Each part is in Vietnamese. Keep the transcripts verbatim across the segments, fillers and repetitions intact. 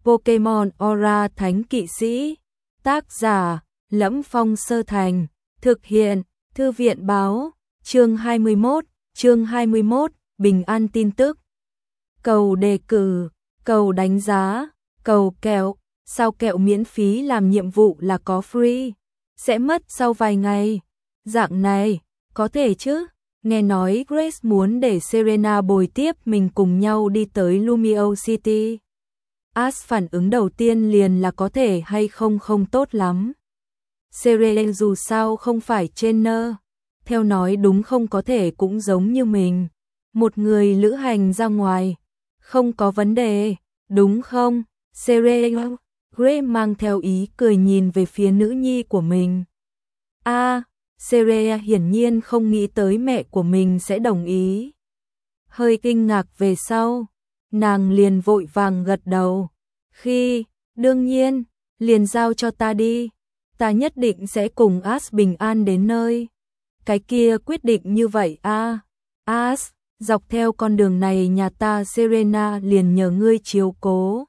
Pokemon Aura Thánh Kỵ Sĩ. Tác giả: Lẫm Phong Sơ Thành. Thực hiện: Thư viện Báo. Chương hai mươi mốt. Chương hai mươi mốt. Bình an tin tức. Cầu đề cử, cầu đánh giá, cầu kẹo. Sao kẹo miễn phí làm nhiệm vụ là có free? Sẽ mất sau vài ngày. Dạng này, có thể chứ? Nghe nói Grace muốn để Serena bồi tiếp mình cùng nhau đi tới Lumiose City. Ash phản ứng đầu tiên liền là có thể hay không không tốt lắm. Serena dù sao không phải trainer. Theo nói đúng không có thể cũng giống như mình. Một người lữ hành ra ngoài. Không có vấn đề, đúng không? Serena. Grace mang theo ý cười nhìn về phía nữ nhi của mình. A, à, Serena hiển nhiên không nghĩ tới mẹ của mình sẽ đồng ý. Hơi kinh ngạc về sau, nàng liền vội vàng gật đầu. Khi, đương nhiên, liền giao cho ta đi. Ta nhất định sẽ cùng Ash bình an đến nơi. Cái kia quyết định như vậy a. À. Ash, dọc theo con đường này nhà ta Serena liền nhờ ngươi chiếu cố.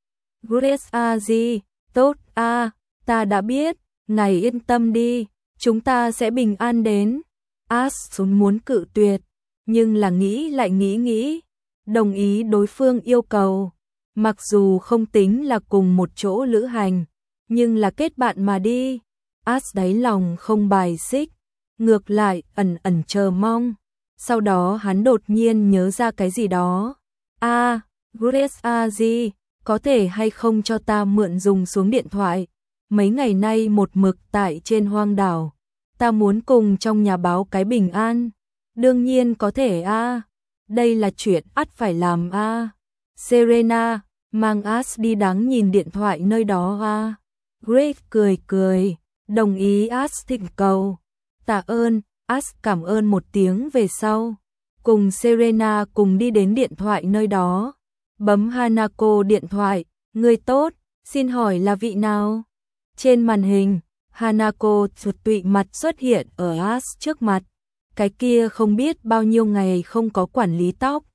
Grace a gì, tốt a, à, ta đã biết, ngài yên tâm đi, chúng ta sẽ bình an đến. Ash xuống muốn cự tuyệt, nhưng là nghĩ lại nghĩ nghĩ, đồng ý đối phương yêu cầu. Mặc dù không tính là cùng một chỗ lữ hành, nhưng là kết bạn mà đi. Ash đáy lòng không bài xích, ngược lại ẩn ẩn chờ mong. Sau đó hắn đột nhiên nhớ ra cái gì đó. A, à, Grace a gì, có thể hay không cho ta mượn dùng xuống điện thoại? Mấy ngày nay một mực tại trên hoang đảo, ta muốn cùng trong nhà báo cái bình an. Đương nhiên có thể a, à. Đây là chuyện ắt phải làm a. À. Serena, mang Ash đi đáng nhìn điện thoại nơi đó a. À. Grace cười cười, đồng ý Ash thỉnh cầu. Tạ ơn. Ash cảm ơn một tiếng về sau, cùng Serena cùng đi đến điện thoại nơi đó. Bấm Hanako điện thoại, người tốt, xin hỏi là vị nào? Trên màn hình, Hanako chuột tụy mặt xuất hiện ở Ash trước mặt. Cái kia không biết bao nhiêu ngày không có quản lý tóc.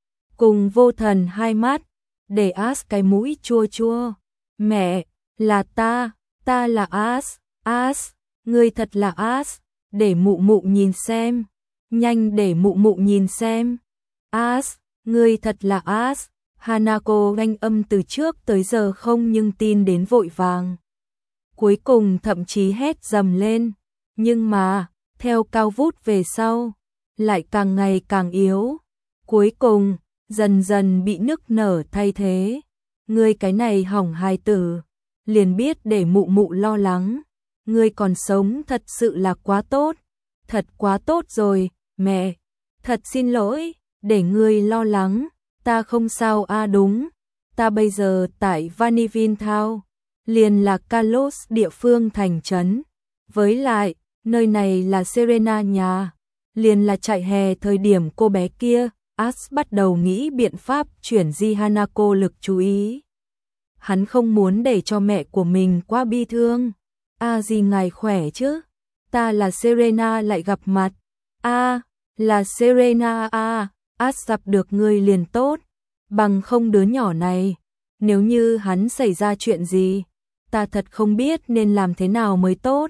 Cùng vô thần hai mắt, để Ash cái mũi chua chua. Mẹ, là ta, ta là Ash, Ash, người thật là Ash. Để mụ mụ nhìn xem, nhanh để mụ mụ nhìn xem. Ash, ngươi thật là Ash. Hanako ganh âm từ trước tới giờ không nhưng tin đến vội vàng. Cuối cùng thậm chí hét dầm lên, nhưng mà, theo cao vút về sau, lại càng ngày càng yếu. Cuối cùng, dần dần bị nức nở thay thế. Ngươi cái này hỏng hài tử, liền biết để mụ mụ lo lắng. Ngươi còn sống thật sự là quá tốt, thật quá tốt rồi, mẹ, thật xin lỗi, để ngươi lo lắng, ta không sao a à đúng, ta bây giờ tại Vanillin Town, liền là Kalos địa phương thành trấn, với lại, nơi này là Serena nhà, liền là trại hè thời điểm cô bé kia, Ash bắt đầu nghĩ biện pháp chuyển di Hanako lực chú ý. Hắn không muốn để cho mẹ của mình quá bi thương. A à gì ngài khỏe chứ? Ta là Serena lại gặp mặt. A, à, là Serena a, à, Ash gặp được ngươi liền tốt. Bằng không đứa nhỏ này, nếu như hắn xảy ra chuyện gì, ta thật không biết nên làm thế nào mới tốt.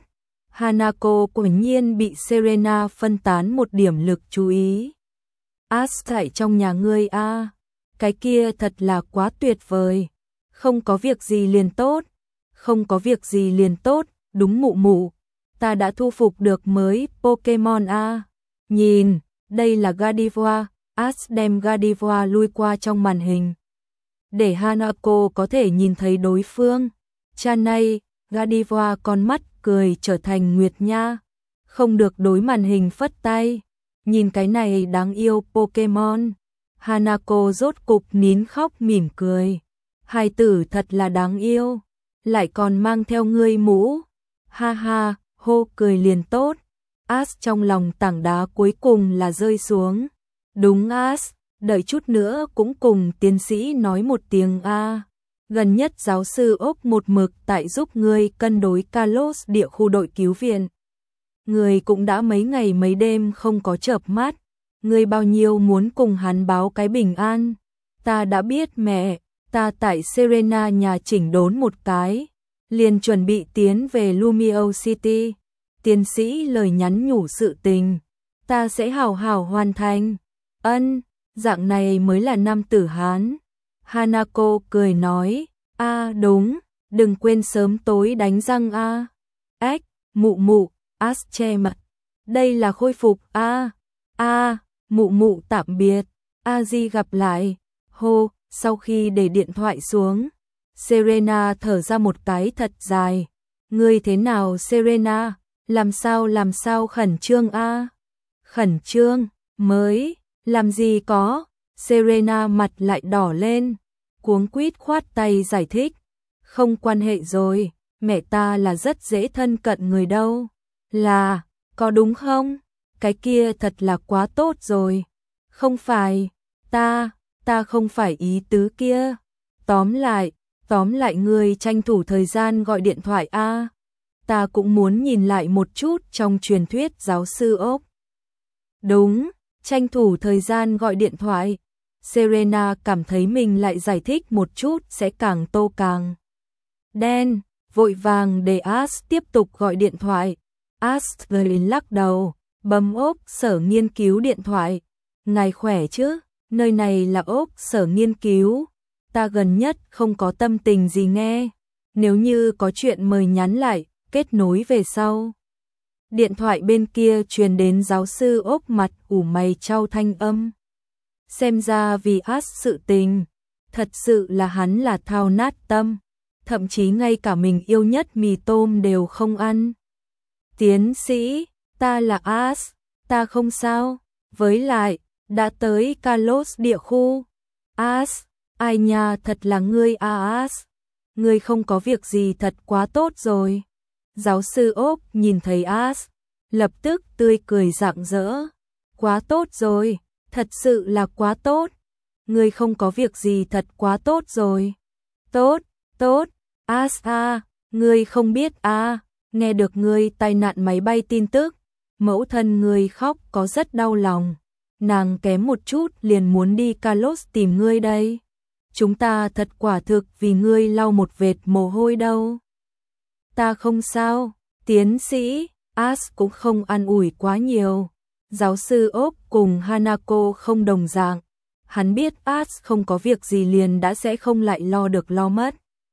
Hanako quả nhiên bị Serena phân tán một điểm lực chú ý. Ash tại trong nhà ngươi a, à, cái kia thật là quá tuyệt vời. Không có việc gì liền tốt, không có việc gì liền tốt. Đúng mụ mụ, ta đã thu phục được mới Pokemon a. Nhìn, đây là Gardevoir. Ash đem Gardevoir lui qua trong màn hình, để Hanako có thể nhìn thấy đối phương. Cha này, Gardevoir con mắt cười trở thành Nguyệt Nha, không được đối màn hình phất tay. Nhìn cái này đáng yêu Pokemon. Hanako rốt cục nín khóc mỉm cười. Hài tử thật là đáng yêu, lại còn mang theo ngươi mũ. Ha ha, hô cười liền tốt. Ash trong lòng tảng đá cuối cùng là rơi xuống. Đúng Ash, đợi chút nữa cũng cùng tiến sĩ nói một tiếng a. À. Gần nhất giáo sư ốc một mực tại giúp ngươi cân đối Kalos địa khu đội cứu viện. Ngươi cũng đã mấy ngày mấy đêm không có chợp mắt. Ngươi bao nhiêu muốn cùng hắn báo cái bình an. Ta đã biết mẹ, ta ta tại Serena nhà chỉnh đốn một cái, liền chuẩn bị tiến về Lumio City. Tiến sĩ lời nhắn nhủ sự tình, ta sẽ hào hào hoàn thành. Ân, dạng này mới là nam tử Hán. Hanako cười nói, a đúng, đừng quên sớm tối đánh răng a. Ếch, mụ mụ, As che mặt. Đây là khôi phục a. A, mụ mụ tạm biệt. A Di gặp lại. Hô, sau khi để điện thoại xuống, Serena thở ra một cái thật dài. Ngươi thế nào Serena? Làm sao làm sao khẩn trương a? Khẩn trương, mới, làm gì có? Serena mặt lại đỏ lên, cuống quýt khoát tay giải thích. Không quan hệ rồi, mẹ ta là rất dễ thân cận người đâu. Là, có đúng không? Cái kia thật là quá tốt rồi. Không phải, ta, ta không phải ý tứ kia. Tóm lại, tóm lại người tranh thủ thời gian gọi điện thoại a. Ta cũng muốn nhìn lại một chút trong truyền thuyết giáo sư ốc. Đúng, tranh thủ thời gian gọi điện thoại. Serena cảm thấy mình lại giải thích một chút sẽ càng tô càng đen, vội vàng để As tiếp tục gọi điện thoại. As lắc đầu, bấm ốp sở nghiên cứu điện thoại. Ngài khỏe chứ? Nơi này là ốp sở nghiên cứu. Ta gần nhất không có tâm tình gì nghe. Nếu như có chuyện mời nhắn lại, kết nối về sau. Điện thoại bên kia truyền đến giáo sư ốp mặt ủ mày trao thanh âm. Xem ra vì As sự tình, thật sự là hắn là thao nát tâm, thậm chí ngay cả mình yêu nhất mì tôm đều không ăn. Tiến sĩ, ta là As, ta không sao, với lại, đã tới Carlos địa khu. As, ai nha thật là ngươi à As, ngươi không có việc gì thật quá tốt rồi. Giáo sư ốp nhìn thấy As, lập tức tươi cười rạng rỡ. Quá tốt rồi, thật sự là quá tốt. Ngươi không có việc gì thật quá tốt rồi. Tốt, tốt, As à, ngươi không biết à, nghe được ngươi tai nạn máy bay tin tức, mẫu thân ngươi khóc có rất đau lòng. Nàng kém một chút liền muốn đi Carlos tìm ngươi đây. Chúng ta thật quả thực vì ngươi lau một vệt mồ hôi đâu. Ta không sao, tiến sĩ, As cũng không an ủi quá nhiều. Giáo sư ốp cùng Hanako không đồng dạng. Hắn biết As không có việc gì liền đã sẽ không lại lo được lo mất.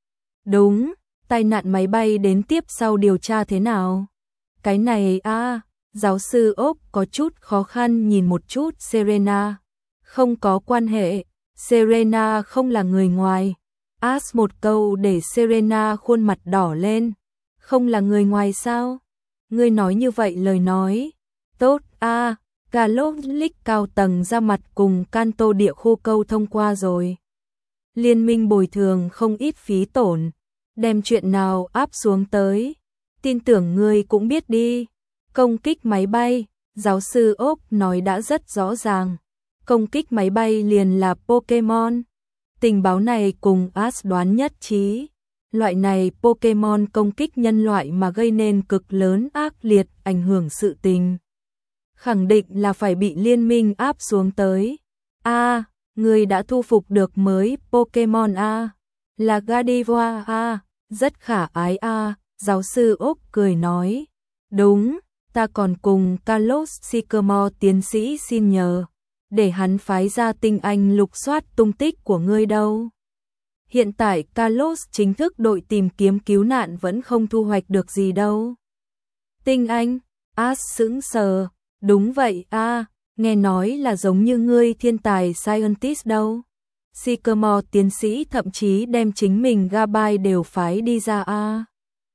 Đúng, tai nạn máy bay đến tiếp sau điều tra thế nào? Cái này à, giáo sư ốp có chút khó khăn nhìn một chút Serena. Không có quan hệ, Serena không là người ngoài. As một câu để Serena khuôn mặt đỏ lên. Không là người ngoài sao? Ngươi nói như vậy lời nói. Tốt à, Carlos Lick cao tầng ra mặt cùng Kanto địa khu câu thông qua rồi. Liên minh bồi thường không ít phí tổn. Đem chuyện nào áp xuống tới. Tin tưởng ngươi cũng biết đi. Công kích máy bay, giáo sư ốp nói đã rất rõ ràng. Công kích máy bay liền là Pokemon. Tình báo này cùng As đoán nhất trí. Loại này Pokemon công kích nhân loại mà gây nên cực lớn ác liệt ảnh hưởng sự tình. Khẳng định là phải bị liên minh áp xuống tới. A, à, người đã thu phục được mới Pokemon A. À, là Gardevoir A, à, rất khả ái A, à, giáo sư ốp cười nói. Đúng, ta còn cùng Carlos Sycamore tiến sĩ xin nhờ. Để hắn phái ra tinh anh lục soát tung tích của ngươi đâu. Hiện tại Carlos chính thức đội tìm kiếm cứu nạn vẫn không thu hoạch được gì đâu. Tinh anh, As sững sờ, đúng vậy a, à, nghe nói là giống như ngươi thiên tài scientist đâu. Sycamore tiến sĩ thậm chí đem chính mình Gabai đều phái đi ra a. À.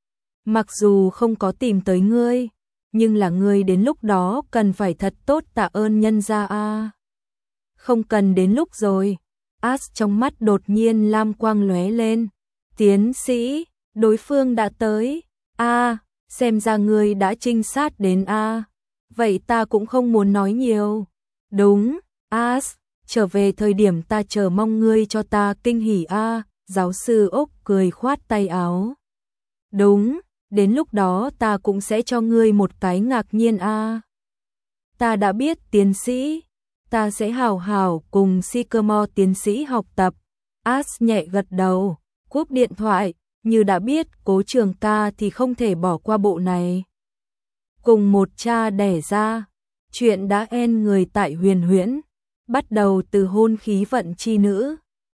Mặc dù không có tìm tới ngươi, nhưng là ngươi đến lúc đó cần phải thật tốt tạ ơn nhân gia a. À. Không cần đến lúc rồi. As trong mắt đột nhiên lam quang lóe lên. Tiến sĩ, đối phương đã tới. A, à, xem ra ngươi đã trinh sát đến A. À. Vậy ta cũng không muốn nói nhiều. Đúng, As, trở về thời điểm ta chờ mong ngươi cho ta kinh hỉ A. À. Giáo sư ốc cười khoát tay áo. Đúng, đến lúc đó ta cũng sẽ cho ngươi một cái ngạc nhiên A. À. Ta đã biết tiến sĩ. Ta sẽ hào hào cùng Sycamore tiến sĩ học tập. As nhẹ gật đầu, cúp điện thoại, như đã biết Cố Trường Ca thì không thể bỏ qua bộ này. Cùng một cha đẻ ra, chuyện đã en người tại Huyền Huyễn, bắt đầu từ hôn khí vận chi nữ,